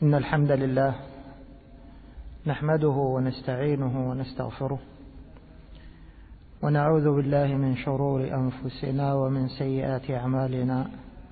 إن الحمد لله نحمده ونستعينه ونستغفره ونعوذ بالله من شرور أنفسنا ومن سيئات أعمالنا.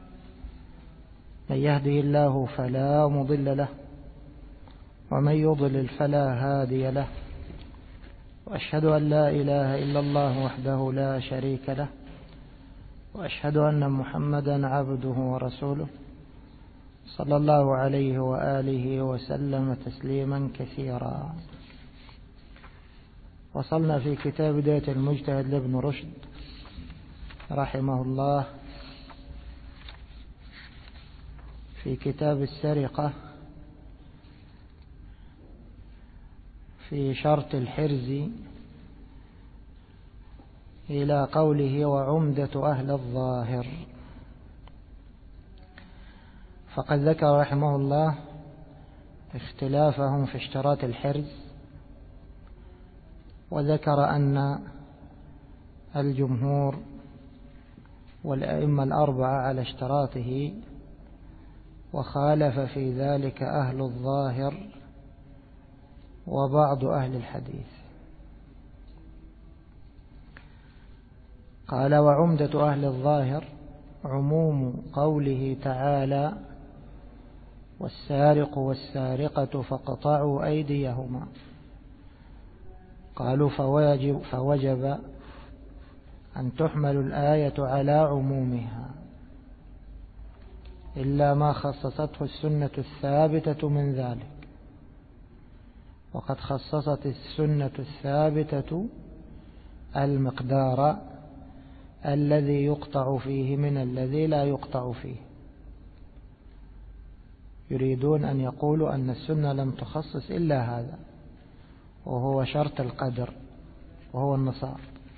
من يهده الله فلا مضل له ومن يضلل فلا هادي له، وأشهد أن لا إله إلا الله وحده لا شريك له، وأشهد أن محمدا عبده ورسوله صلى الله عليه وآله وسلم تسليما كثيرا. وصلنا في كتاب بداية المجتهد لابن رشد رحمه الله في كتاب السرقة في شرط الحرز إلى قوله وعمدة أهل الظاهر. فقد ذكر رحمه الله اختلافهم في اشتراط الحرز، وذكر أن الجمهور والأئمة الأربعة على اشتراطه، وخالف في ذلك أهل الظاهر وبعض أهل الحديث. قال وعمدة أهل الظاهر عموم قوله تعالى والسارق والسارقة فاقطعوا أيديهما. قالوا فوجب أن تحمل الآية على عمومها إلا ما خصصته السنة الثابتة من ذلك، وقد خصصت السنة الثابتة المقدار الذي يقطع فيه من الذي لا يقطع فيه. يريدون أن يقولوا أن السنة لم تخصص إلا هذا، وهو شرط القدر وهو النصاب.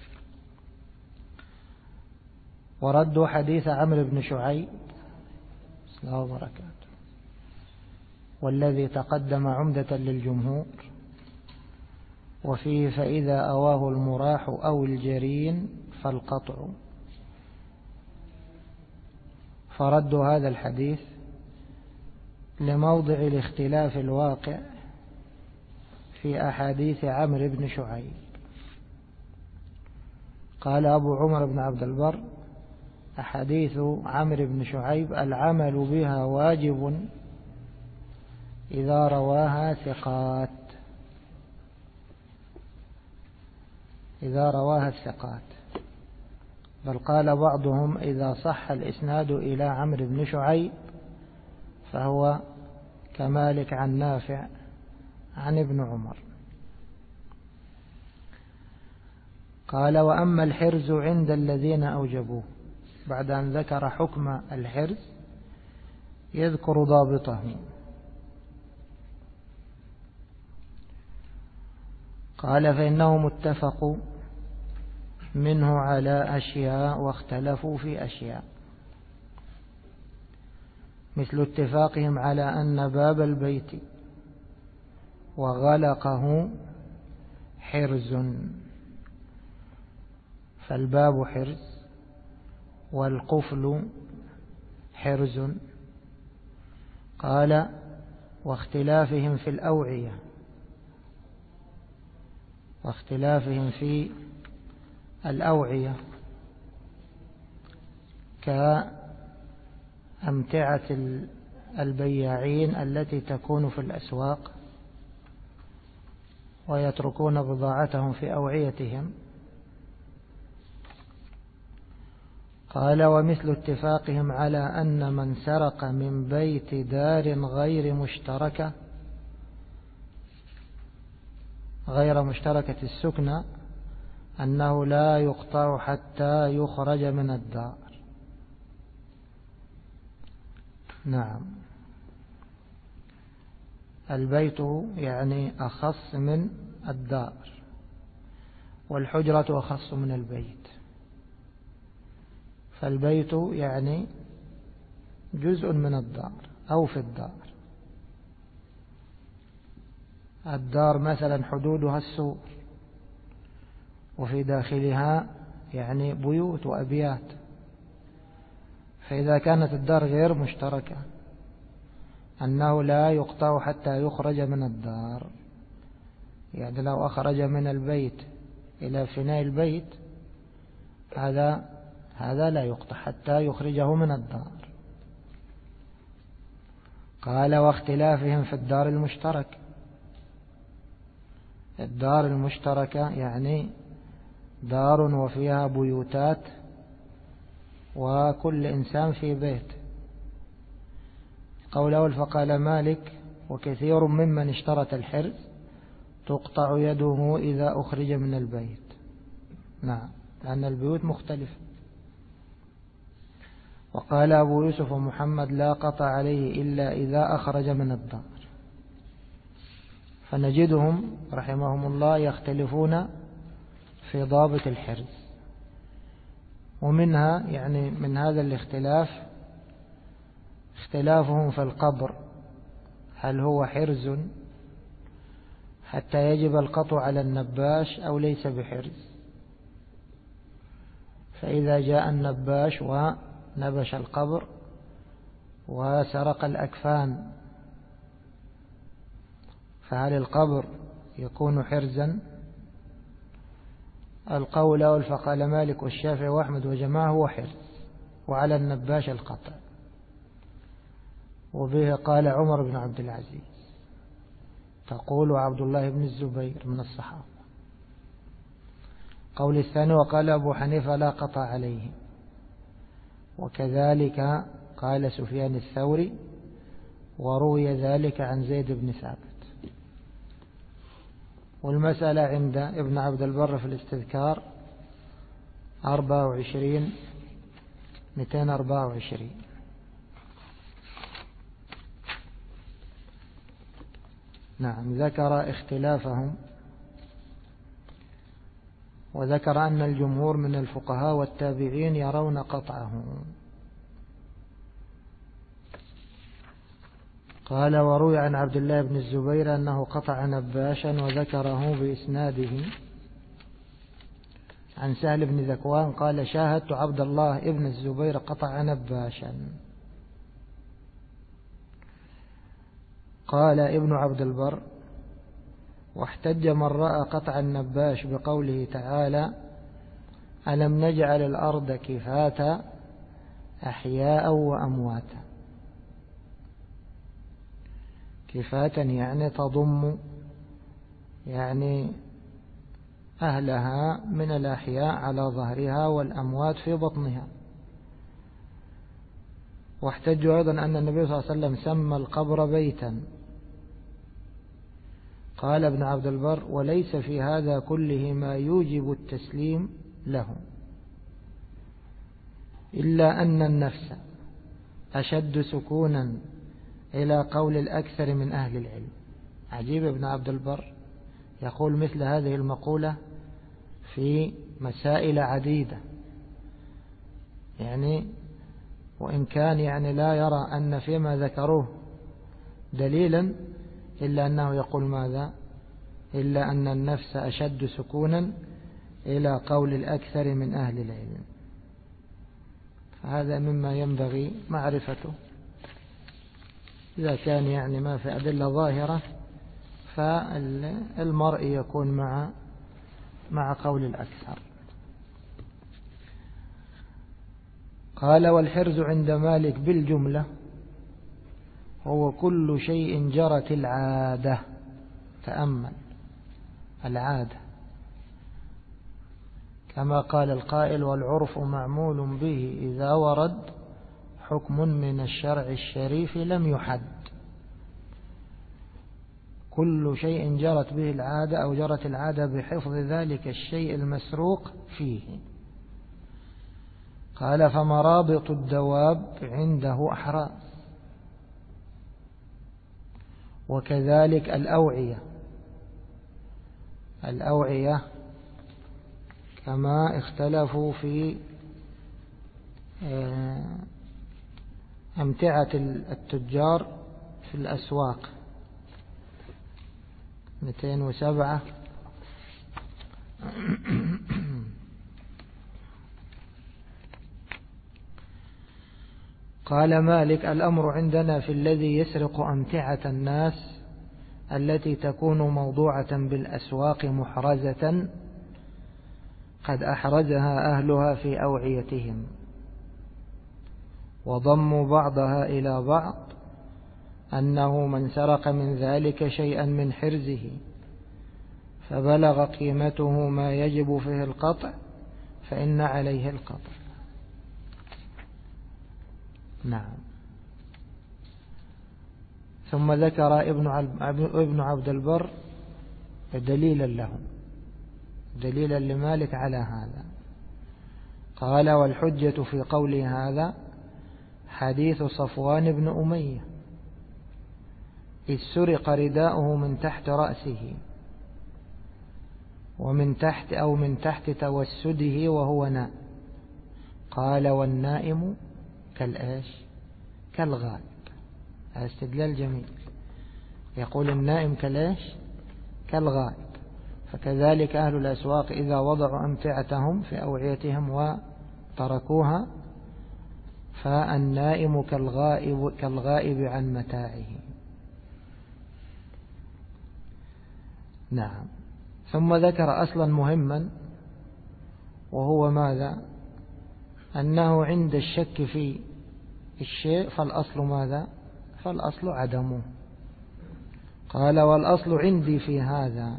وردوا حديث عمرو بن شعيب الله وبركاته والذي تقدم عمدة للجمهور، وفيه فإذا أواه المراح أو الجرين فالقطع. فردوا هذا الحديث لموضع الاختلاف الواقع في أحاديث عمرو بن شعيب. قال أبو عمر بن عبد البر أحاديث عمرو بن شعيب العمل بها واجب إذا رواها ثقات، إذا رواها الثقات. بل قال بعضهم إذا صح الإسناد إلى عمرو بن شعيب فهو كمالك عن نافع عن ابن عمر. قال وأما الحرز عند الذين أوجبوه، بعد أن ذكر حكم الحرز يذكر ضابطه. قال فإنهم اتفقوا منه على أشياء واختلفوا في أشياء، مثل اتفاقهم على أن باب البيت وغلقه حرز، فالباب حرز والقفل حرز. قال واختلافهم في الأوعية، واختلافهم في الأوعية كأمتعة البياعين التي تكون في الأسواق ويتركون بضاعتهم في أوعيتهم. قال ومثل اتفاقهم على أن من سرق من بيت دار غير مشتركة السكنى أنه لا يقطع حتى يخرج من الدار. نعم، البيت يعني أخص من الدار، والحجرة أخص من البيت. فالبيت يعني جزء من الدار أو في الدار. الدار مثلا حدودها السور، وفي داخلها يعني بيوت وأبيات. فإذا كانت الدار غير مشتركة أنه لا يقطع حتى يخرج من الدار. يعني لو أخرج من البيت إلى فناء البيت هذا لا يقطع حتى يخرجه من الدار. قال واختلافهم في الدار المشترك. الدار المشتركة يعني دار وفيها بيوتات وكل إنسان في بيت. قول أول فقال مالك وكثير ممن اشترط الحرز تقطع يده إذا أخرج من البيت. نعم، لأن البيوت مختلفة. وقال أبو يوسف ومحمد لا قطع عليه إلا إذا أخرج من الدار. فنجدهم رحمهم الله يختلفون في ضابط الحرز. ومنها يعني من هذا الاختلاف اختلافهم في القبر، هل هو حرز حتى يجب القطع على النباش أو ليس بحرز. فإذا جاء النباش ونبش القبر وسرق الأكفان فهل القبر يكون حرزا؟ القول والفقال مالك والشافعي وأحمد وجماعة هو حرز، وعلى النباش القطع. وبه قال عمر بن عبد العزيز، تقول عبد الله بن الزبير من الصحابة. قول الثاني وقال أبو حنيفة لا قطع عليه، وكذلك قال سفيان الثوري، وروي ذلك عن زيد بن ثابت. والمسألة عند ابن عبد البر في الاستذكار 224. نعم، ذكر اختلافهم، وذكر أن الجمهور من الفقهاء والتابعين يرون قطعه. قال وروي عن عبد الله بن الزبير أنه قطع نباشا، وذكره بإسناده عن سهل بن ذكوان قال شاهدت عبد الله بن الزبير قطع نباشا. قال ابن عبد البر واحتج من رأى قطع النباش بقوله تعالى ألم نجعل الأرض كفاتا أحياء وأمواتا. كفاتا يعني تضم يعني أهلها من الأحياء على ظهرها والأموات في بطنها. واحتجوا أيضا أن النبي صلى الله عليه وسلم سمى القبر بيتا. قال ابن عبد البر وليس في هذا كله ما يوجب التسليم له، إلا أن النفس أشد سكونا إلى قول الأكثر من أهل العلم. عجيب ابن عبد البر يقول مثل هذه المقولة في مسائل عديدة، يعني وإن كان يعني لا يرى أن فيما ذكروه دليلا، إلا أنه يقول ماذا؟ إلا أن النفس أشد سكونا إلى قول الأكثر من أهل العلم. فهذا مما ينبغي معرفته. إذا كان يعني ما في أدلة ظاهرة فالمرء يكون مع قول الأكثر. قال والحرز عند مالك بالجملة هو كل شيء جرت العادة. تأمل العادة، كما قال القائل والعرف معمول به إذا ورد حكم من الشرع الشريف لم يحد. كل شيء جرت به العادة أو جرت العادة بحفظ ذلك الشيء المسروق فيه. قال فمرابط الدواب عنده أحراس، وكذلك الأوعية كما اختلفوا في أمتعة التجار في الأسواق. 207. قال مالك: الأمر عندنا في الذي يسرق أمتعة الناس التي تكون موضوعة بالأسواق محرزة قد أحرزها أهلها في أوعيتهم وضموا بعضها إلى بعض، أنه من سرق من ذلك شيئا من حرزه فبلغ قيمته ما يجب فيه القطع فإن عليه القطع. نعم. ثم ذكر ابن عبد البر دليلا له، دليلا لمالك على هذا. قال: والحجة في قول هذا حديث صفوان بن أمية إذ سرق رداؤه من تحت رأسه ومن تحت توسده وهو نائم. قال: والنائم كالغائب. هذا استدلال جميل. يقول النائم كالغائب. فكذلك أهل الأسواق إذا وضعوا أمتعتهم في أوعيتهم وتركوها فالنائم كالغائب عن متاعه. نعم. ثم ذكر أصلا مهما، وهو ماذا؟ أنه عند الشك في الشيء فالأصل ماذا؟ فالأصل عدمه. قال: والأصل عندي في هذا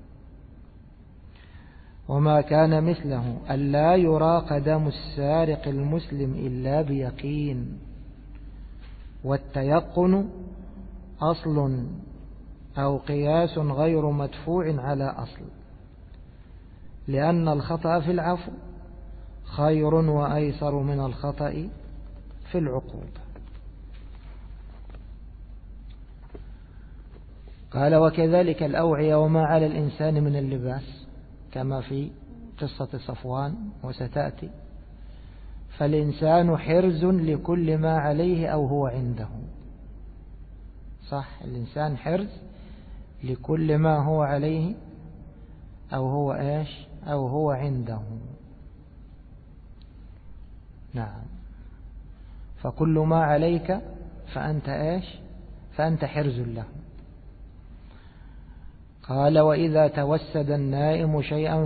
وما كان مثله ألا يراق دم السارق المسلم إلا بيقين، والتيقن أصل أو قياس غير مدفوع على أصل، لأن الخطأ في العفو خير وأيسر من الخطأ في العقوبة. قال: وكذلك الأوعية وما على الإنسان من اللباس كما في قصة صفوان وستأتي. فالإنسان حرز لكل ما عليه أو هو عنده. صح، الإنسان حرز لكل ما هو عليه أو هو أو هو عنده. نعم. فكل ما عليك فأنت حرز له. قال: وإذا توسد النائم شيئا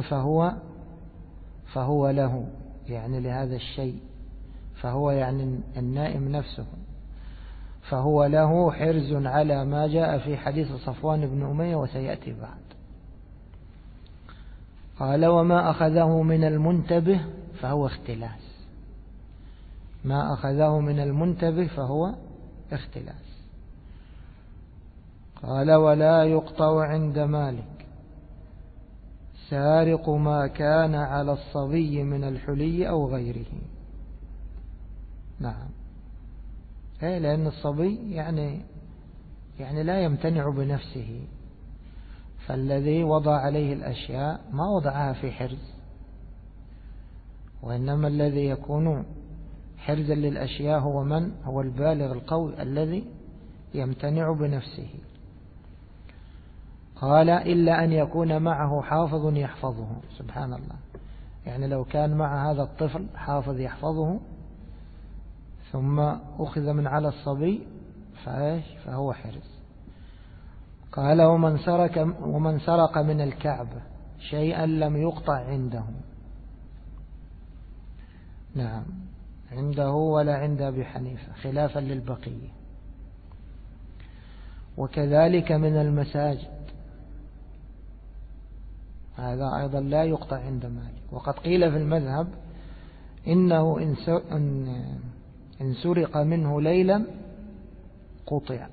فهو له، يعني لهذا الشيء، فهو يعني النائم نفسه، فهو له حرز على ما جاء في حديث صفوان بن أمية وسيأتي بعد. قال: وما أخذه من المنتبه فهو اختلاس. ما أخذه من المنتبه فهو اختلاس. قال: ولا يقطع عند مالك سارق ما كان على الصبي من الحلي أو غيره. نعم. لأن الصبي يعني لا يمتنع بنفسه، فالذي وضع عليه الأشياء ما وضعها في حرز، وإنما الذي يكون حرزا للأشياء هو البالغ القوي الذي يمتنع بنفسه. قال: إلا أن يكون معه حافظ يحفظه. سبحان الله، يعني لو كان مع هذا الطفل حافظ يحفظه ثم أخذ من على الصبي فهو حرز. قال: ومن سرق من الكعبة شيئا لم يقطع عنده. نعم، عنده ولا عند أبي حنيفة خلافا للبقية. وكذلك من المساجد، هذا أيضا لا يقطع عند مالك. وقد قيل في المذهب إنه إن سرق منه ليلا قطع،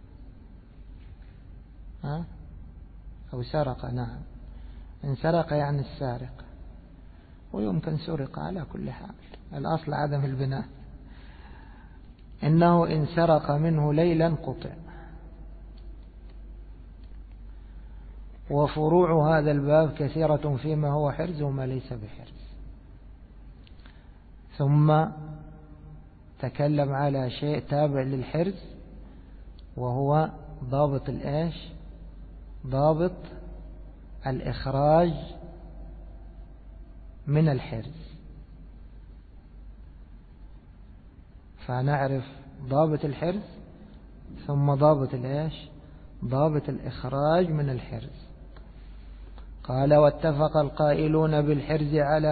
أو سرق. نعم، إن سرق يعني السارق، ويمكن سرق على كل حال، الأصل عدم البناء. إنه إن سرق منه ليلا قطع. وفروع هذا الباب كثيرة فيما هو حرز وما ليس بحرز. ثم تكلم على شيء تابع للحرز، وهو ضابط الإخراج من الحرز. فنعرف ضابط الحرز ثم ضابط الإيش؟ ضابط الإخراج من الحرز. قال واتفق القائلون بالحرز على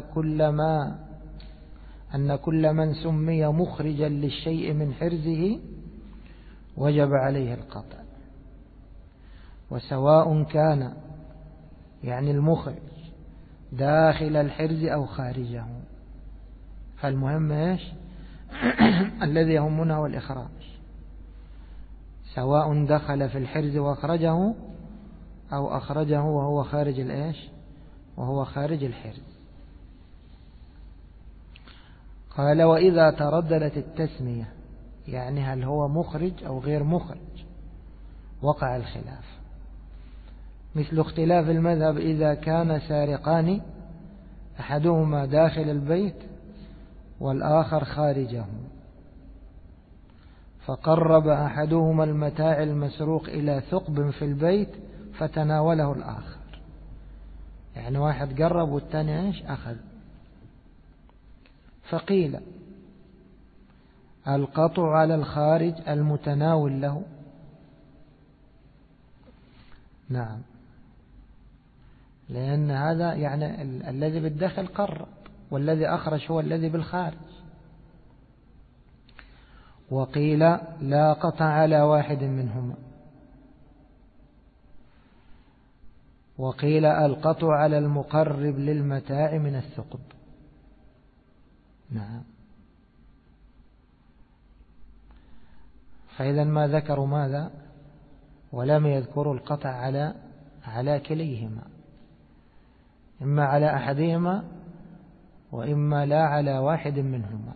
أن كل من سمي مخرجا للشيء من حرزه وجب عليه القطع، وسواء كان يعني المخرج داخل الحرز أو خارجه. فالمهم إيش؟ الذي يهمنا هو الإخراج، سواء دخل في الحرز وأخرجه أو أخرجه وهو خارج الإيش؟ وهو خارج الحرز. قال وإذا ترددت التسمية، يعني هل هو مخرج أو غير مخرج، وقع الخلاف، مثل اختلاف المذهب إذا كان سارقان أحدهما داخل البيت والآخر خارجه، فقرب أحدهما المتاع المسروق إلى ثقب في البيت فتناوله الآخر، يعني واحد قرب والثاني إيش؟ أخذ. فقيل القطع على الخارج المتناول له. نعم، لأن هذا يعني الذي بالداخل قرب، والذي أخرج هو الذي بالخارج. وقيل لا قطع على واحد منهما، وقيل القطع على المقرب للمتاع من الثقب. نعم، فإذا ما ذكروا ماذا؟ ولم يذكروا القطع على كليهما، إما على أحدهما وإما لا على واحد منهما.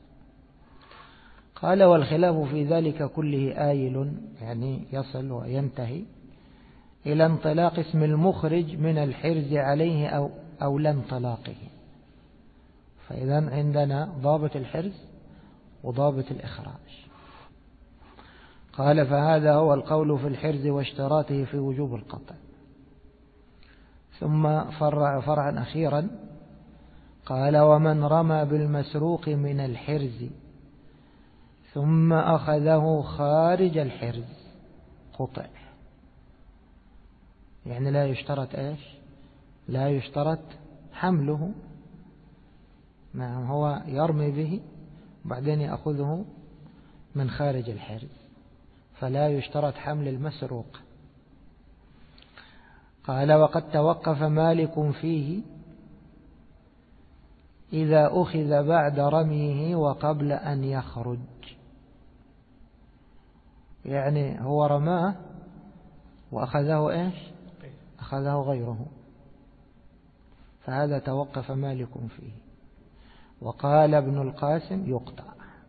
قال والخلاف في ذلك كله آيل، يعني يصل وينتهي إلى انطلاق اسم المخرج من الحرز عليه أو لا انطلاقه. فإذا عندنا ضابط الحرز وضابط الإخراج. قال فهذا هو القول في الحرز واشتراطه في وجوب القطع. ثم فرعا أخيرا قال ومن رمى بالمسروق من الحرز ثم أخذه خارج الحرز قطع، يعني لا يشترط إيش؟ لا يشترط حمله. نعم، هو يرمي به وبعدين يأخذه من خارج الحرز، فلا يشترط حمل المسروق. قال وقد توقف مالك فيه إذا أخذ بعد رميه وقبل أن يخرج، يعني هو رماه وأخذه إيش؟ أخذه غيره، فهذا توقف مالك فيه. وقال ابن القاسم يقطع.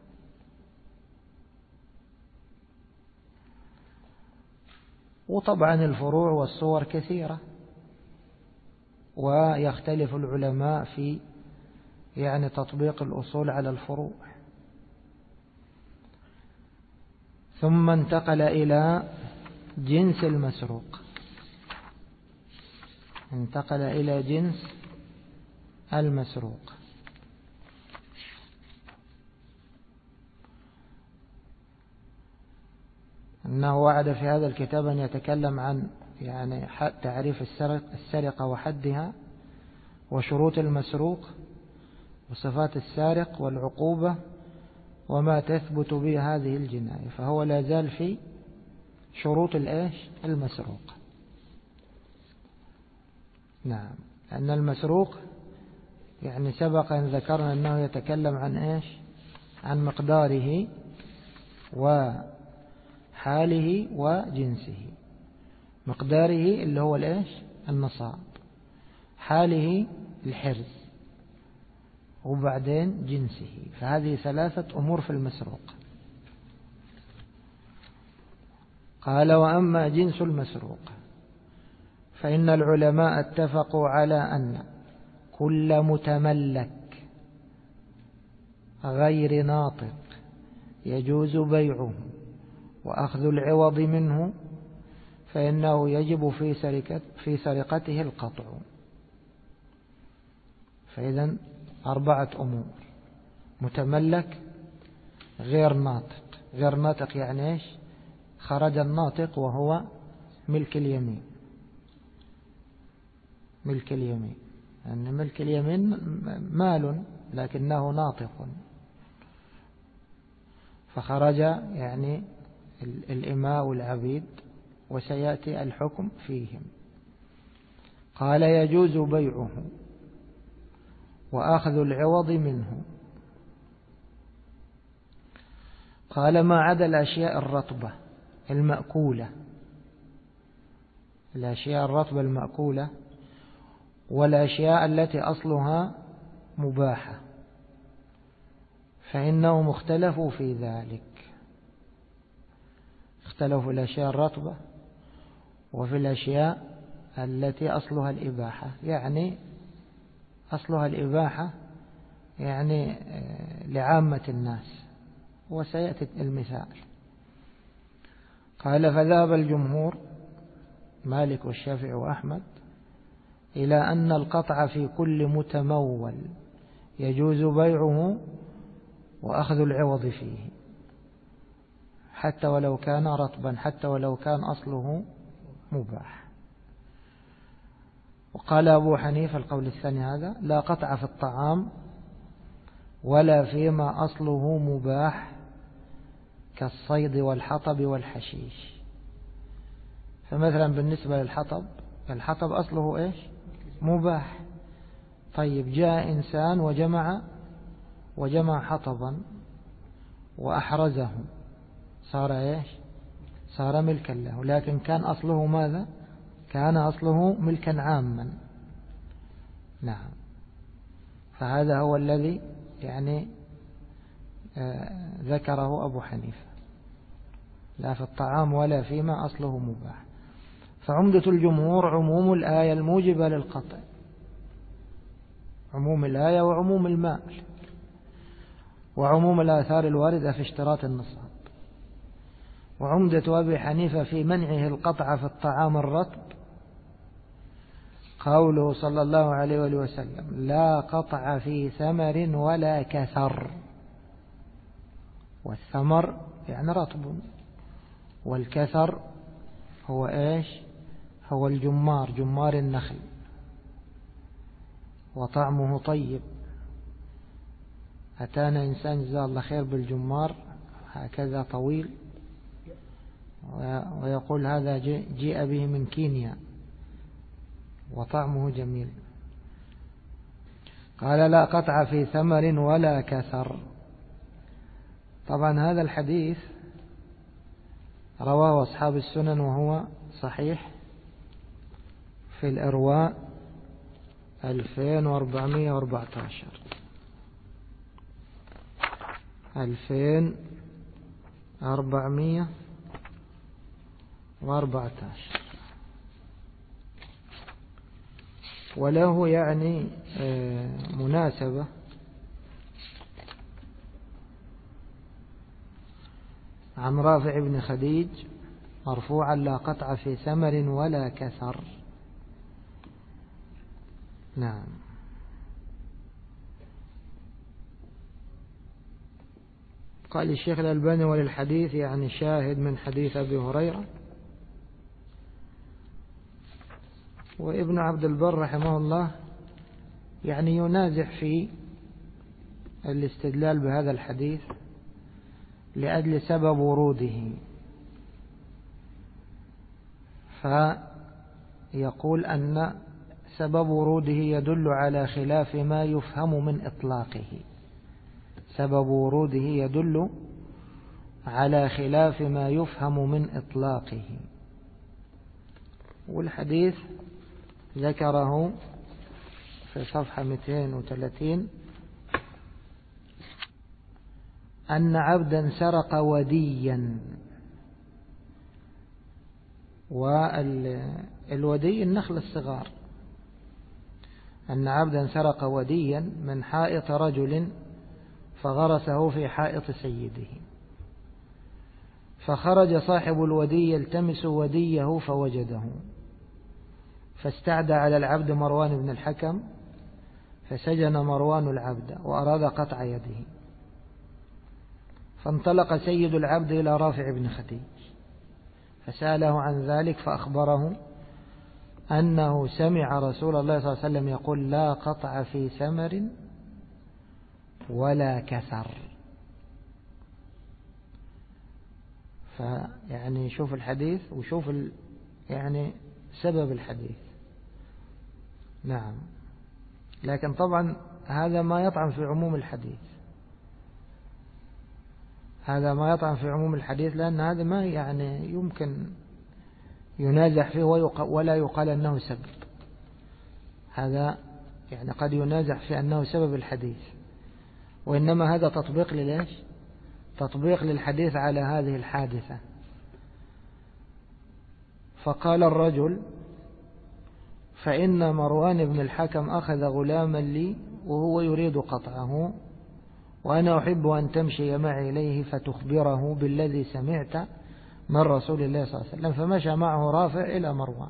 وطبعا الفروع والصور كثيرة، ويختلف العلماء في يعني تطبيق الأصول على الفروع. ثم انتقل إلى جنس المسروق، انتقل إلى جنس المسروق. أنه وعد في هذا الكتاب أن يتكلم عن يعني تعريف السرقة وحدها وشروط المسروق وصفات السارق والعقوبة وما تثبت به هذه الجناية. فهو لا زال في شروط الإيش؟ المسروق. نعم، أن المسروق يعني سبق أن ذكرنا أنه يتكلم عن إيش؟ عن مقداره وحاله وجنسه. مقداره اللي هو الإيش؟ النصاب. حاله الحرز، وبعدين جنسه. فهذه ثلاثة أمور في المسروق. قال وأما جنس المسروق فإن العلماء اتفقوا على أن كل متملك غير ناطق يجوز بيعه وأخذ العوض منه فإنه يجب في سرقته القطع. فإذن 4 أمور: متملك غير ناطق. غير ناطق يعني إيش؟ خرج الناطق وهو ملك اليمين. ملك اليمين يعني ملك اليمين مال لكنه ناطق، فخرج يعني الإماء والعبيد، وسيأتي الحكم فيهم. قال يجوز بيعه وأخذ العوض منه. قال ما عدا الأشياء الرطبة المأكولة، الأشياء الرطبة المأكولة والأشياء التي أصلها مباحة فإنهم اختلفوا في ذلك. اختلفوا في الأشياء الرطبة وفي الأشياء التي أصلها الإباحة. يعني أصلها الإباحة يعني لعامة الناس، وسيأتي المثال. قال فذهب الجمهور مالك والشافعي وأحمد إلى أن القطع في كل متمول يجوز بيعه وأخذ العوض فيه حتى ولو كان رطبا، حتى ولو كان أصله مباح. وقال أبو حنيفة القول الثاني هذا لا قطع في الطعام ولا فيما أصله مباح كالصيد والحطب والحشيش. فمثلا بالنسبة للحطب، الحطب أصله إيش؟ مباح. طيب جاء إنسان وجمع حطبا وأحرزه، صار إيش؟ صار ملكا له، لكن كان أصله ماذا؟ كان أصله ملكا عاما. نعم. فهذا هو الذي يعني ذكره أبو حنيفة، لا في الطعام ولا فيما أصله مباح. فعمدة الجمهور عموم الآية الموجبة للقطع، عموم الآية وعموم المال وعموم الآثار الواردة في اشتراط النصاب. وعمدة أبي حنيفة في منعه القطع في الطعام الرطب قوله صلى الله عليه وآله وسلم لا قطع في ثمر ولا كثر. والثمر يعني رطب، والكثر هو إيش؟ هو الجمار، جمار النخل، وطعمه طيب. أتانا إنسان جزاه الله خير بالجمار هكذا طويل، ويقول هذا جيء به من كينيا وطعمه جميل. قال لا قطع في ثمر ولا كثر. طبعا هذا الحديث رواه أصحاب السنن وهو صحيح في الإرواء 2414 2414 وله يعني مناسبة عن رافع بن خديج مرفوعا لا قطع في ثمر ولا كثر. نعم. قال الشيخ الألباني وللحديث يعني شاهد من حديث أبي هريرة. وابن عبد البر رحمه الله يعني ينازع في الاستدلال بهذا الحديث لأجل سبب وروده، فيقول أن سبب وروده يدل على خلاف ما يفهم من إطلاقه. سبب وروده يدل على خلاف ما يفهم من إطلاقه. والحديث ذكره في صفحة 230 أن عبدا سرق وديا، والودي النخل الصغار، أن عبدا سرق وديا من حائط رجل فغرسه في حائط سيده، فخرج صاحب الودي يلتمس وديه فوجده، فاستعدى على العبد مروان بن الحكم، فسجن مروان العبد وأراد قطع يده، فانطلق سيد العبد إلى رافع بن خديج فسأله عن ذلك فأخبره أنه سمع رسول الله صلى الله عليه وسلم يقول لا قطع في ثمر ولا كثر. فيعني شوف الحديث وشوف يعني سبب الحديث. نعم، لكن طبعا هذا ما يطعن في عموم الحديث، هذا ما يطعن في عموم الحديث، لأن هذا ما يعني يمكن ينازع فيه ولا يقال أنه سبب. هذا يعني قد ينازع في أنه سبب الحديث، وإنما هذا تطبيق للإيش؟ تطبيق للحديث على هذه الحادثة. فقال الرجل فإن مروان بن الحكم أخذ غلاما لي وهو يريد قطعه، وأنا أحب أن تمشي معي إليه فتخبره بالذي سمعت من رسول الله صلى الله عليه وسلم. فمشى معه رافع إلى مروان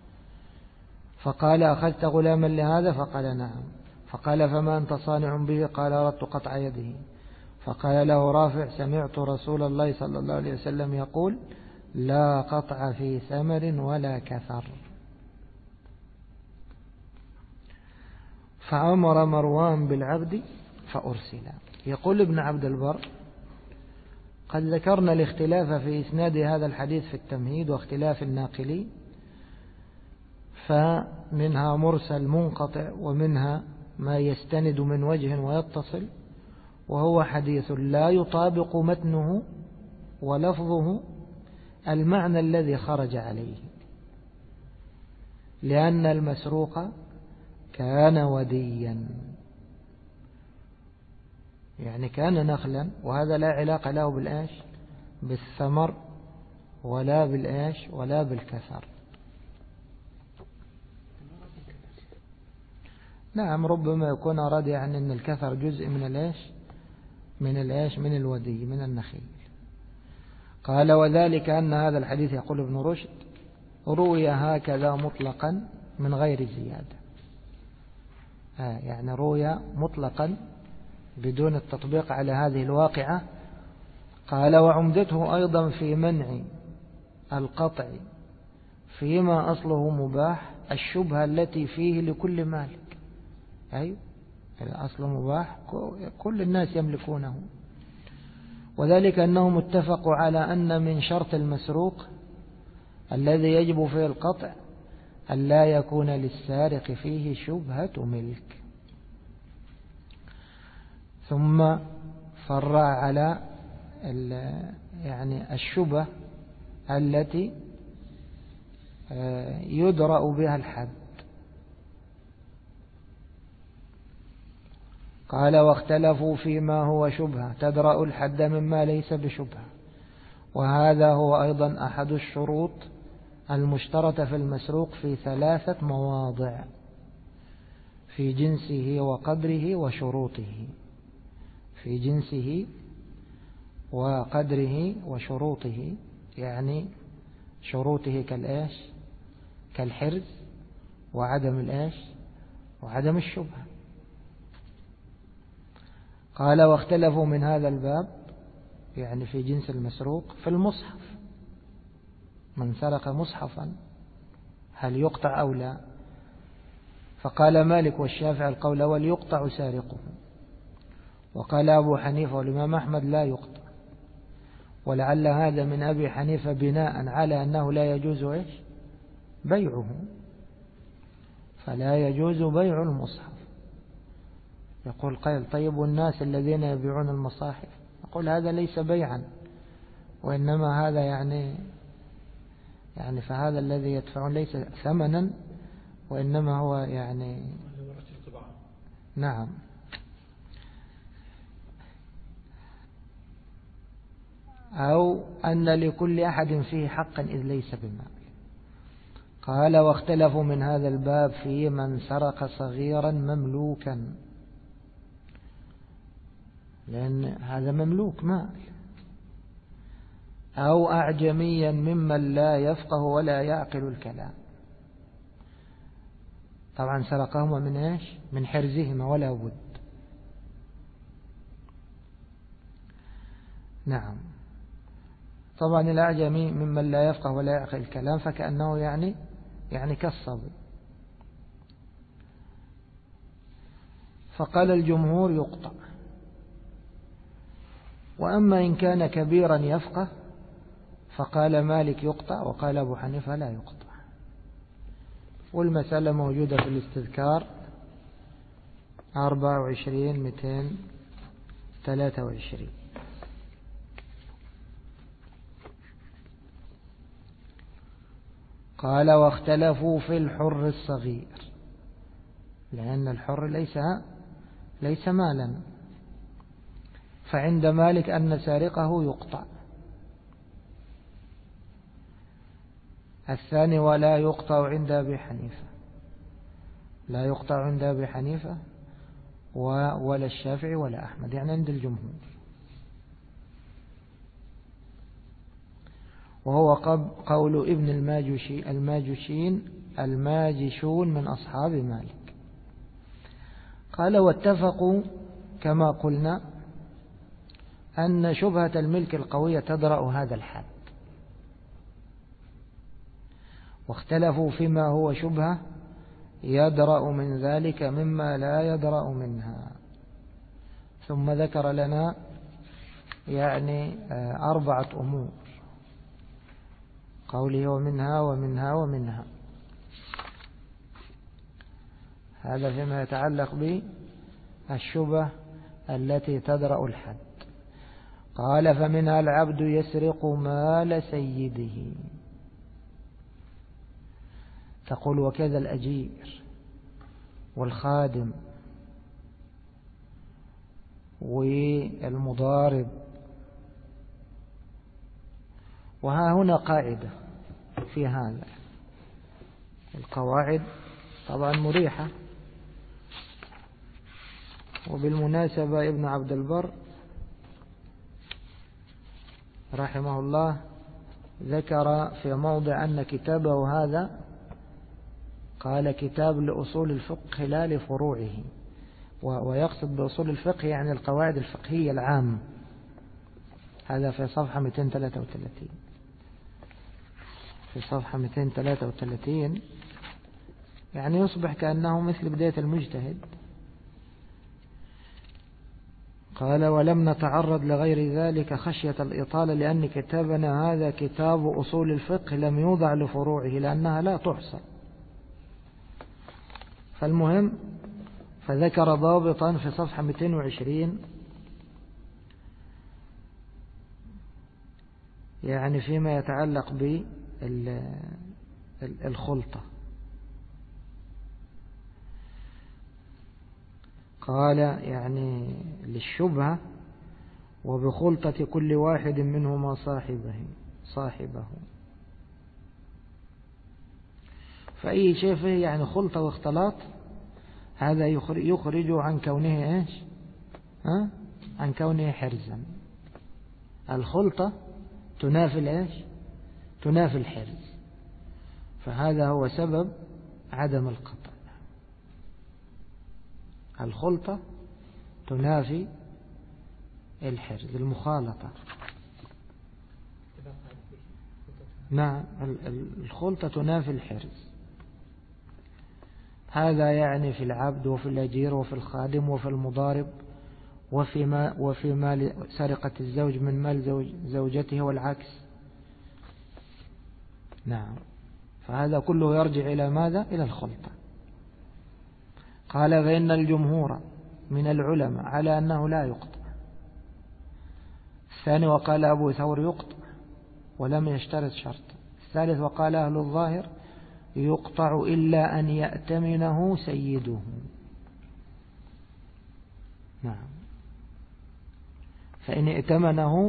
فقال أخذت غلاما لهذا؟ فقال نعم. فقال فما أنت صانع به؟ قال أردت قطع يده. فقال له رافع سمعت رسول الله صلى الله عليه وسلم يقول لا قطع في ثمر ولا كثر. فأمر مروان بالعبد فأرسل. يقول ابن عبد البر قد ذكرنا الاختلاف في إسناد هذا الحديث في التمهيد واختلاف الناقلين، فمنها مرسل منقطع ومنها ما يستند من وجه ويتصل، وهو حديث لا يطابق متنه ولفظه المعنى الذي خرج عليه، لأن المسروق كان وديا، يعني كان نخلا، وهذا لا علاقة له بالآش بالثمر ولا بالآش ولا بالكثر. نعم، ربما يكون أراد يعني أن الكثر جزء من الآش من الودي من النخيل. قال وذلك أن هذا الحديث يقول ابن رشد روي هكذا مطلقا من غير زيادة، يعني روي مطلقا بدون التطبيق على هذه الواقعة. قال وعمدته أيضا في منع القطع فيما أصله مباح الشبهة التي فيه لكل مالك. أيوة، الأصل مباح كل الناس يملكونه، وذلك أنهم اتفقوا على أن من شرط المسروق الذي يجب فيه القطع أن لا يكون للسارق فيه شبهة ملك. ثم فرع على يعني الشبهة التي يدرأ بها الحد. قال واختلفوا فيما هو شبهة تدرأ الحد مما ليس بشبهة، وهذا هو أيضا أحد الشروط المشترطة في المسروق في 3 مواضع في جنسه وقدره وشروطه، في جنسه وقدره وشروطه، يعني شروطه كالآش كالحرز وعدم الآش وعدم الشبهة. قال واختلفوا من هذا الباب يعني في جنس المسروق في المصحف، من سرق مصحفا هل يقطع أو لا؟ فقال مالك والشافعي القول الأول يقطع سارقه، وقال أبو حنيفة والإمام أحمد لا يقطع، ولعل هذا من أبي حنيفة بناء على أنه لا يجوز بيعه، فلا يجوز بيع المصحف. يقول قيل طيب والناس الذين يبيعون المصاحف؟ يقول هذا ليس بيعا، وإنما هذا يعني فهذا الذي يدفعون ليس ثمنا، وإنما هو يعني نعم. أو أن لكل أحد فيه حقا إذ ليس بمال. قال واختلفوا من هذا الباب في من سرق صغيرا مملوكا، لأن هذا مملوك مال، أو أعجميا ممن لا يفقه ولا يعقل الكلام. طبعا سرقهما من إيش؟ من حرزهما ولا بد. نعم. طبعا الأعجمي ممن لا يفقه ولا يعقل الكلام، فكأنه يعني كالصبي. فقال الجمهور يقطع. وأما إن كان كبيرا يفقه فقال مالك يقطع، وقال أبو حنيفة لا يقطع. والمسألة موجودة في الاستذكار 24,223. قال واختلفوا في الحر الصغير، لأن الحر ليس مالا، فعند مالك أن سارقه يقطع. الثاني ولا يقطع عند أبي حنيفة، لا يقطع عند أبي حنيفة ولا الشافعي ولا أحمد، يعني عند الجمهور. وهو قول ابن الماجشون من أصحاب مالك. قال واتفقوا كما قلنا أن شبهة الملك القوية تدرأ هذا الحد، واختلفوا فيما هو شبهة يدرأ من ذلك مما لا يدرأ منها. ثم ذكر لنا يعني 4 أمور، قوله ومنها ومنها ومنها. هذا فيما يتعلق بالشبه التي تدرأ الحد. قال فمنها العبد يسرق مال سيده، تقول وكذا الأجير والخادم والمضارب. وها هنا قاعدة في هذا، القواعد طبعا مريحة. وبالمناسبة ابن عبد البر رحمه الله ذكر في موضع أن كتابه هذا قال كتاب لأصول الفقه خلال فروعه، ويقصد بأصول الفقه يعني القواعد الفقهية العامة. هذا في صفحة 233. في صفحة 233 يعني يصبح كأنه مثل بداية المجتهد. قال ولم نتعرض لغير ذلك خشية الإطالة، لأن كتابنا هذا كتاب أصول الفقه لم يوضع لفروعه لأنها لا تحصى. فالمهم فذكر ضابطا في صفحة 220 يعني فيما يتعلق بالخلطة. قال يعني للشبهة وبخلطة كل واحد منهما صاحبه. فأي شيء فيه يعني خلطة واختلاط هذا يخرج عن كونه إيش؟ عن كونه حرزا. الخلطة تنافي إيش؟ تنافي الحرز، فهذا هو سبب عدم القطع. الخلطة تنافي الحرز، المخالطة. نعم، الخلطة تنافي الحرز. هذا يعني في العبد وفي الأجير وفي الخادم وفي المضارب وفي مال سرقة الزوج من مال زوجته والعكس. نعم، فهذا كله يرجع إلى ماذا؟ إلى الخلطة. قال فإن الجمهور من العلماء على أنه لا يقطع. الثاني وقال أبو ثور يقطع ولم يشترط شرط. الثالث وقال أهل الظاهر يقطع إلا أن يأتمنه سيده. نعم، فإن ائتمنه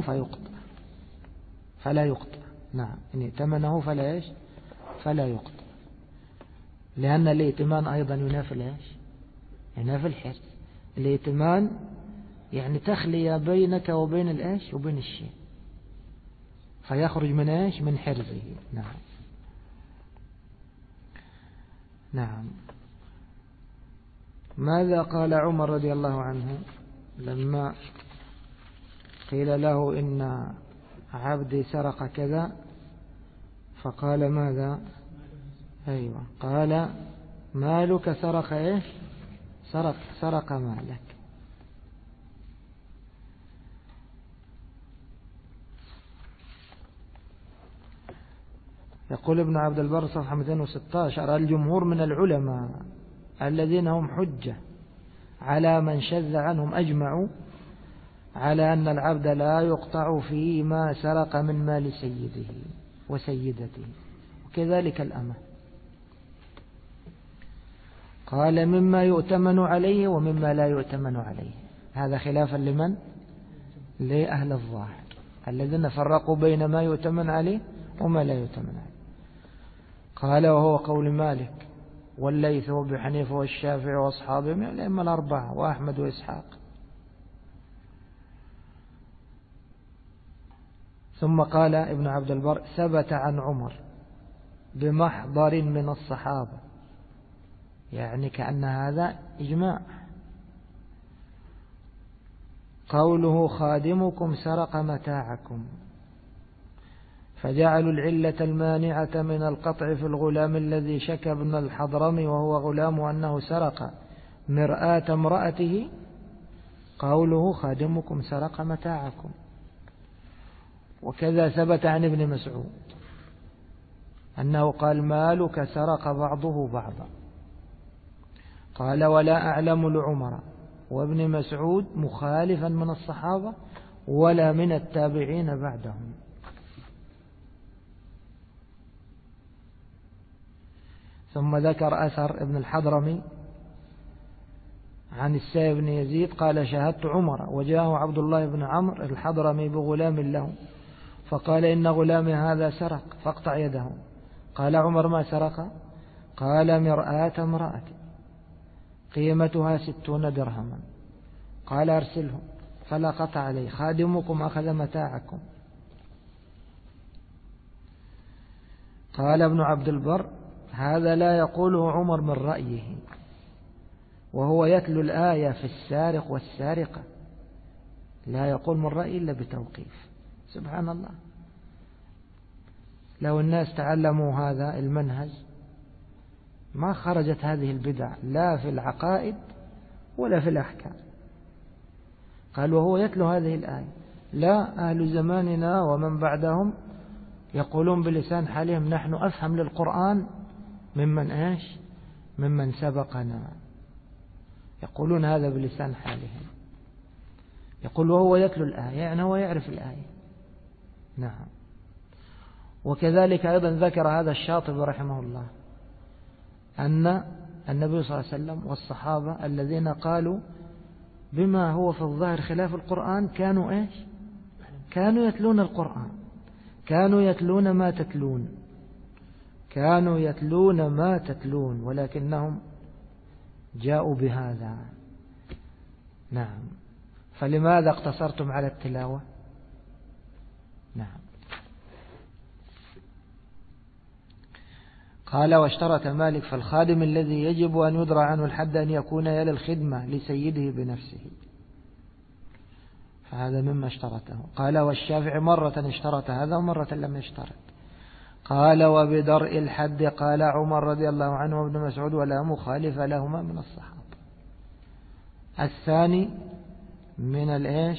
فلا يقطع. نعم، إن ائتمنه فلا يقطع، لأن الائتمان أيضا ينافي ينافي الحرز. الائتمان يعني تخلي بينك وبين وبين الشيء، فيخرج من حرزه. نعم. ماذا قال عمر رضي الله عنه لما قيل له إن عبدي سرق كذا، فقال ماذا؟ أيوة، قال مالك سرق إيش؟ سرق مالك. يقول ابن عبد البر صفحة 216: الجمهور من العلماء الذين هم حجة على من شذ عنهم أجمعوا على أن العبد لا يقطع فيما سرق من مال سيده وسيدته، وكذلك الأمة. قال مما يؤتمن عليه ومما لا يؤتمن عليه، هذا خلافا لمن؟ لأهل الظاهر الذين فرقوا بين ما يؤتمن عليه وما لا يؤتمن عليه. قال وهو قول مالك والليث وابي حنيفة والشافعي وأصحابهم الأئمة الأربعة وأحمد وإسحاق. ثم قال ابن عبد البر ثبت عن عمر بمحضر من الصحابة، يعني كأن هذا إجماع، قوله خادمكم سرق متاعكم، فجعلوا العلة المانعة من القطع في الغلام الذي شكى ابن الحضرمي وهو غلام أنه سرق مرآة امرأته، قوله خادمكم سرق متاعكم. وكذا ثبت عن ابن مسعود أنه قال مالك سرق بعضه بعضا. قال ولا أعلم لعمر وابن مسعود مخالفا من الصحابة ولا من التابعين بعدهم. ثم ذكر أثر ابن الحضرمي عن السائب بن يزيد قال شاهدت عمر وجاءه عبد الله بن عمرو الحضرمي بغلام له، فقال إن غلامي هذا سرق فاقطع يده. قال عمر ما سرق؟ قال مرآة امرأة قيمتها 60 درهما. قال أرسله، فلا قطع عليه، خادمكم أخذ متاعكم. قال ابن عبد البر هذا لا يقوله عمر من رأيه، وهو يتلو الآية في السارق والسارقة، لا يقول من رأي إلا بتوقيف. سبحان الله، لو الناس تعلموا هذا المنهج ما خرجت هذه البدع لا في العقائد ولا في الأحكام. قال وهو يتلو هذه الآية، لا أهل زماننا ومن بعدهم يقولون بلسان حالهم نحن أفهم للقرآن ممن إيش؟ ممن سبقنا، يقولون هذا بلسان حالهم. يقول وهو يتلو الآية يعني هو يعرف الآية. نعم. وكذلك أيضا ذكر هذا الشاطبي رحمه الله أن النبي صلى الله عليه وسلم والصحابة الذين قالوا بما هو في الظاهر خلاف القرآن كانوا إيش؟ كانوا يتلون القرآن، كانوا يتلون ما تتلون، كانوا يتلون ما تتلون، ولكنهم جاءوا بهذا. نعم. فلماذا اقتصرتم على التلاوة؟ نعم. قال واشترط مالك فالخادم الذي يجب أن يدرى عنه الحد أن يكون يلي الخدمة لسيده بنفسه، فهذا مما اشترطه. قال والشافعي مرة اشترط هذا ومرة لم يشترط. قال وبدرء الحد قال عمر رضي الله عنه وابن مسعود ولا مخالف لهما من الصحابة. الثاني من الإيش؟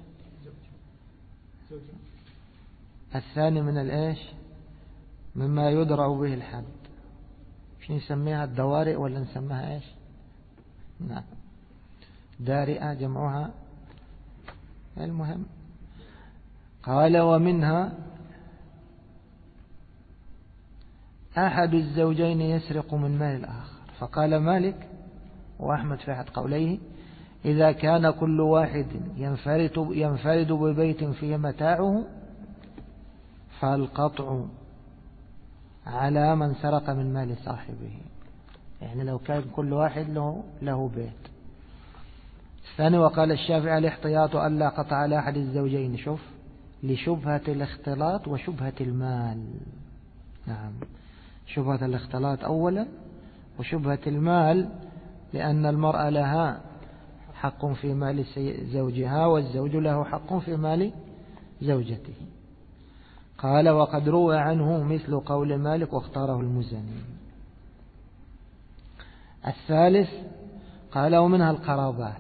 الثاني من الإيش؟ مما يدرأ به الحد، مش نسميها الدوارئ ولا نسميها إيش؟ نعم، دارئة جمعها، المهم. قال ومنها أحد الزوجين يسرق من مال الآخر، فقال مالك وأحمد في أحد قوليه إذا كان كل واحد ينفرد ببيت فيه متاعه فالقطع على من سرق من مال صاحبه، يعني لو كان كل واحد له بيت. الثاني وقال الشافعي الاحتياط ألا قطع على أحد الزوجين، شوف، لشبهة الاختلاط وشبهة المال. نعم، شبهة الاختلاط أولا وشبهة المال، لأن المرأة لها حق في مال زوجها والزوج له حق في مال زوجته. قال وقد روى عنه مثل قول مالك واختاره المزني. الثالث قال ومنها القرابات.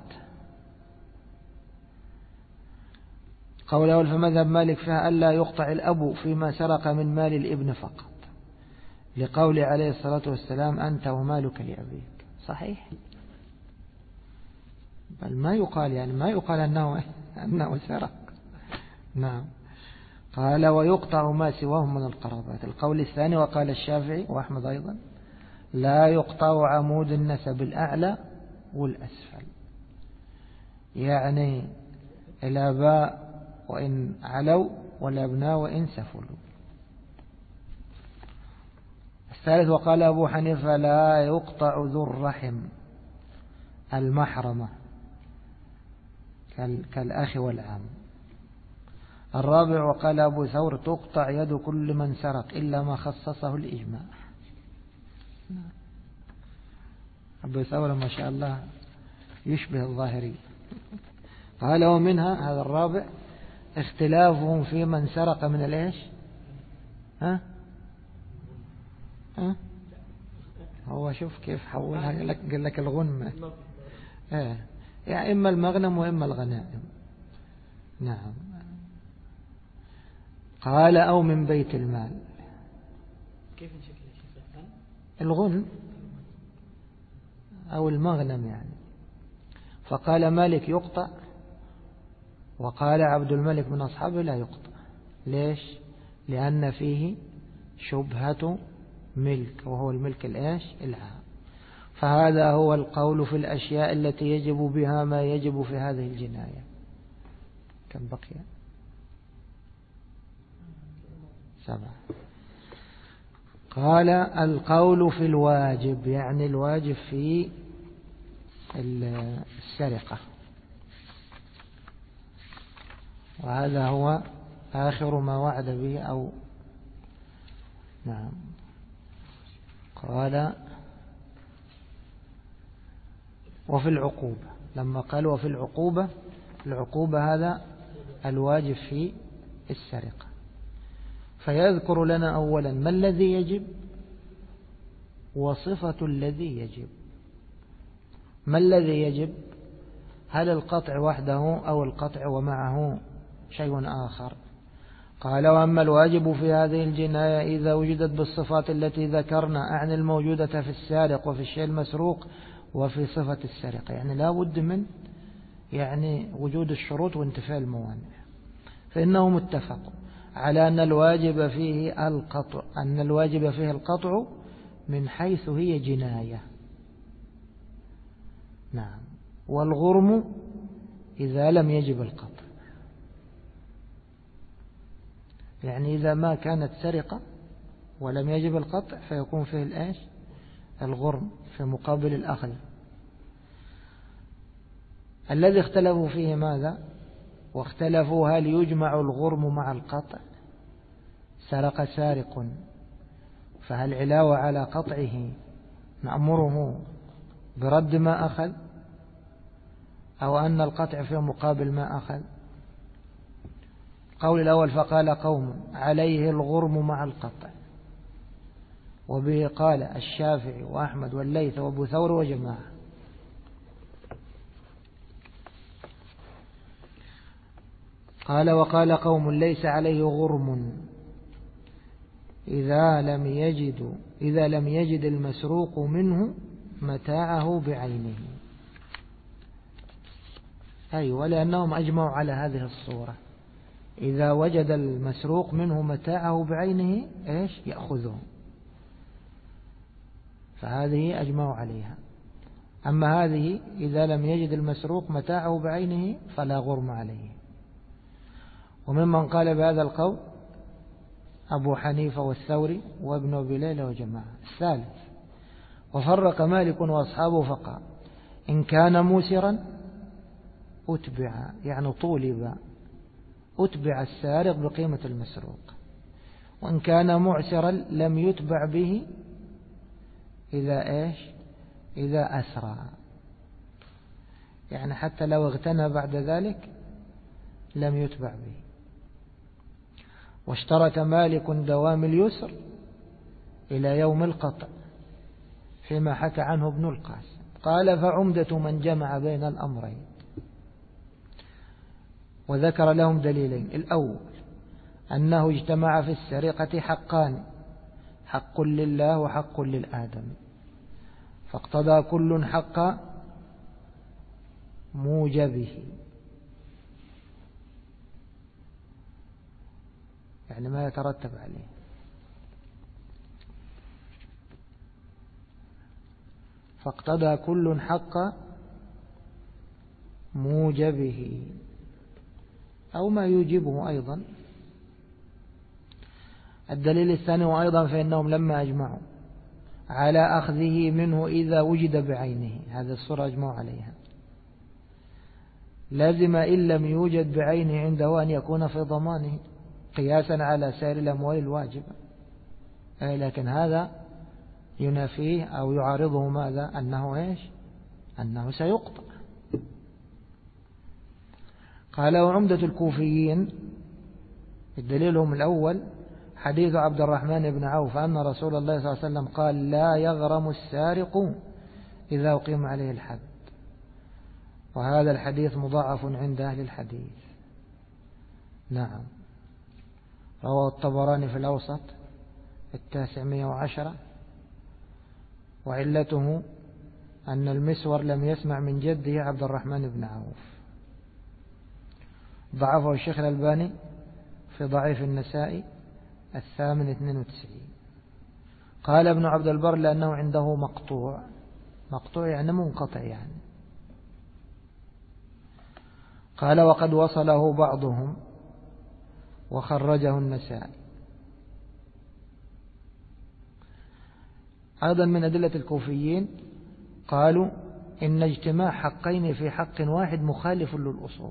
قول أول فمذهب مالك فيها ألا يقطع الأب فيما سرق من مال الابن فقط، لقول عليه الصلاة والسلام أنت ومالك لأبيك. صحيح، بل ما يقال يعني ما يقال أنه سرق. نعم. قال ويقطع ما سواه من القرابات. القول الثاني وقال الشافعي وأحمد أيضا لا يقطع عمود النسب الأعلى والأسفل، يعني الآباء وإن علوا والأبناء وإن سفلوا. الثالث وقال أبو حنيفة لا يقطع ذو الرحم المحرمة كالأخ والعم. الرابع وقال أبو ثور تقطع يد كل من سرق إلا ما خصصه الإجماع. أبو ثور ما شاء الله يشبه الظاهري. قال ومنها هذا الرابع اختلافهم في من سرق من الإيش هو شوف كيف حولها قال لك الغنمة يعني إما المغنم وإما الغنائم. نعم. قال أو من بيت المال. كيف نشكل الغنم أو المغنم يعني. فقال مالك يقطع، وقال عبد الملك من أصحابه لا يقطع. ليش؟ لأن فيه شبهة ملك، وهو الملك الإيش العام. فهذا هو القول في الأشياء التي يجب بها ما يجب في هذه الجناية. كم بقي؟ 7. قال القول في الواجب، يعني الواجب في السرقة، وهذا هو آخر ما وعد به أو نعم. قال وفي العقوبة، لما قال وفي العقوبة، العقوبة هذا الواجب في السرقة. فيذكر لنا أولا ما الذي يجب وصفة الذي يجب. ما الذي يجب؟ هل القطع وحده أو القطع ومعه شيء آخر؟ قال وأما الواجب في هذه الجناية إذا وجدت بالصفات التي ذكرنا، أعني الموجودة في السارق وفي الشيء المسروق وفي صفة السرقة، يعني لا بد من يعني وجود الشروط وانتفاء الموانع. فإنهم اتفقوا على أن الواجب فيه القطع، أن الواجب فيه القطع من حيث هي جناية. نعم. والغرم إذا لم يجب القطع، يعني إذا ما كانت سرقة ولم يجب القطع فيكون فيه الإيش الغرم في مقابل الأخذ. الذي اختلفوا فيه ماذا؟ واختلفوا هل يجمع الغرم مع القطع؟ سرق سارق، فهل علاوة على قطعه نأمره برد ما أخذ، أو أن القطع في مقابل ما أخذ؟ القول الأول فقال قوم عليه الغرم مع القطع، وبه قال الشافعي وأحمد والليث وابو ثور وجماعة. قال وقال قوم ليس عليه غرم إذا لم يجد المسروق منه متاعه بعينه. أيوة، لأنهم أجمعوا على هذه الصورة، إذا وجد المسروق منه متاعه بعينه إيش يأخذه، فهذه أجمعوا عليها. أما هذه إذا لم يجد المسروق متاعه بعينه فلا غرم عليه. وممن قال بهذا القول أبو حنيفة والثوري وابن أبي ليلى وجماعة. الثالث وفرق مالك وأصحابه فقال إن كان موسرا أتبع، يعني طولب، أتبع السارق بقيمة المسروق. وإن كان معسرا لم يتبع به إذا إيش إذا أسرى، يعني حتى لو اغتنى بعد ذلك لم يتبع به. واشترط مالك دوام اليسر إلى يوم القطع فيما حكى عنه ابن القاسم. قال فعمدة من جمع بين الأمرين. وذكر لهم دليلين: الأول أنه اجتمع في السرقة حقان، حق لله وحق للآدم، فاقتضى كل حق موجبه، يعني ما يترتب عليه. فاقتضى كل حق موجبه أو ما يوجبه أيضا. الدليل الثاني: وأيضا فإنهم لما أجمعوا على أخذه منه إذا وجد بعينه، هذه الصورة أجمعوا عليها، لازم إن لم يوجد بعينه عنده أن يكون في ضمانه قياسا على سائر الأموال الواجبة. لكن هذا ينافيه أو يعارضه ماذا؟ أنه سيقطع. قال وعمدة الكوفيين الدليلهم الأول حديث عبد الرحمن بن عوف أن رسول الله صلى الله عليه وسلم قال لا يغرم السارق إذا أقيم عليه الحد. وهذا الحديث مضاعف عند أهل الحديث. نعم، رواه الطبراني في الأوسط 910. وعلته أن المسور لم يسمع من جده عبد الرحمن بن عوف. ضعفه الشيخ الألباني في ضعيف النسائي 892. قال ابن عبد البر لأنه عنده مقطوع يعني منقطع يعني. قال وقد وصله بعضهم وخرجه النسائي. أيضا من أدلة الكوفيين قالوا إن اجتماع حقين في حق واحد مخالف للأصول.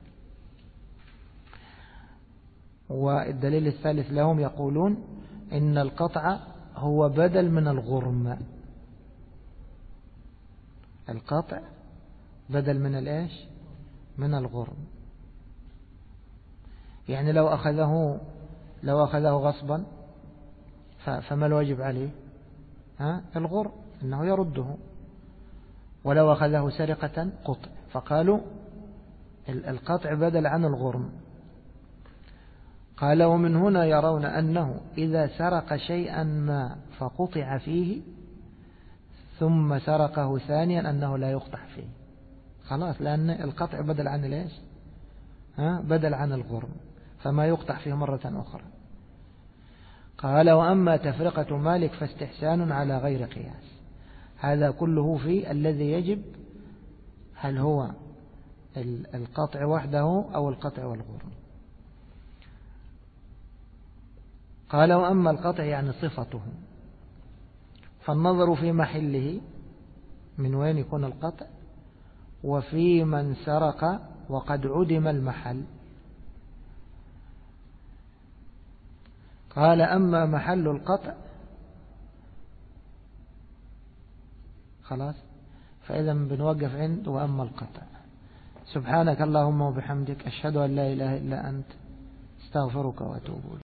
والدليل الثالث لهم يقولون إن القطع هو بدل من الغرم. القطع بدل من الإيش؟ من الغرم. يعني لو أخذه غصبا فما الواجب عليه؟ الغرم، إنه يرده. ولو أخذه سرقة قطع. فقالوا القطع بدل عن الغرم. قال ومن هنا يرون أنه إذا سرق شيئا ما فقطع فيه ثم سرقه ثانيا أنه لا يقطع فيه، خلاص، لأن القطع بدل عن ليش؟ بدل عن الغرم، فما يقطع فيه مرة أخرى. قال وأما تفرقة مالك فاستحسان على غير قياس. هذا كله في الذي يجب، هل هو القطع وحده أو القطع والغرم. قال وأما القطع يعني صفته فالنظر في محله، من وين يكون القطع، وفي من سرق وقد عدم المحل. قال أما محل القطع خلاص، فإذا بنوقف عند وأما القطع. سبحانك اللهم وبحمدك أشهد أن لا إله إلا أنت استغفرك وأتوب إليك.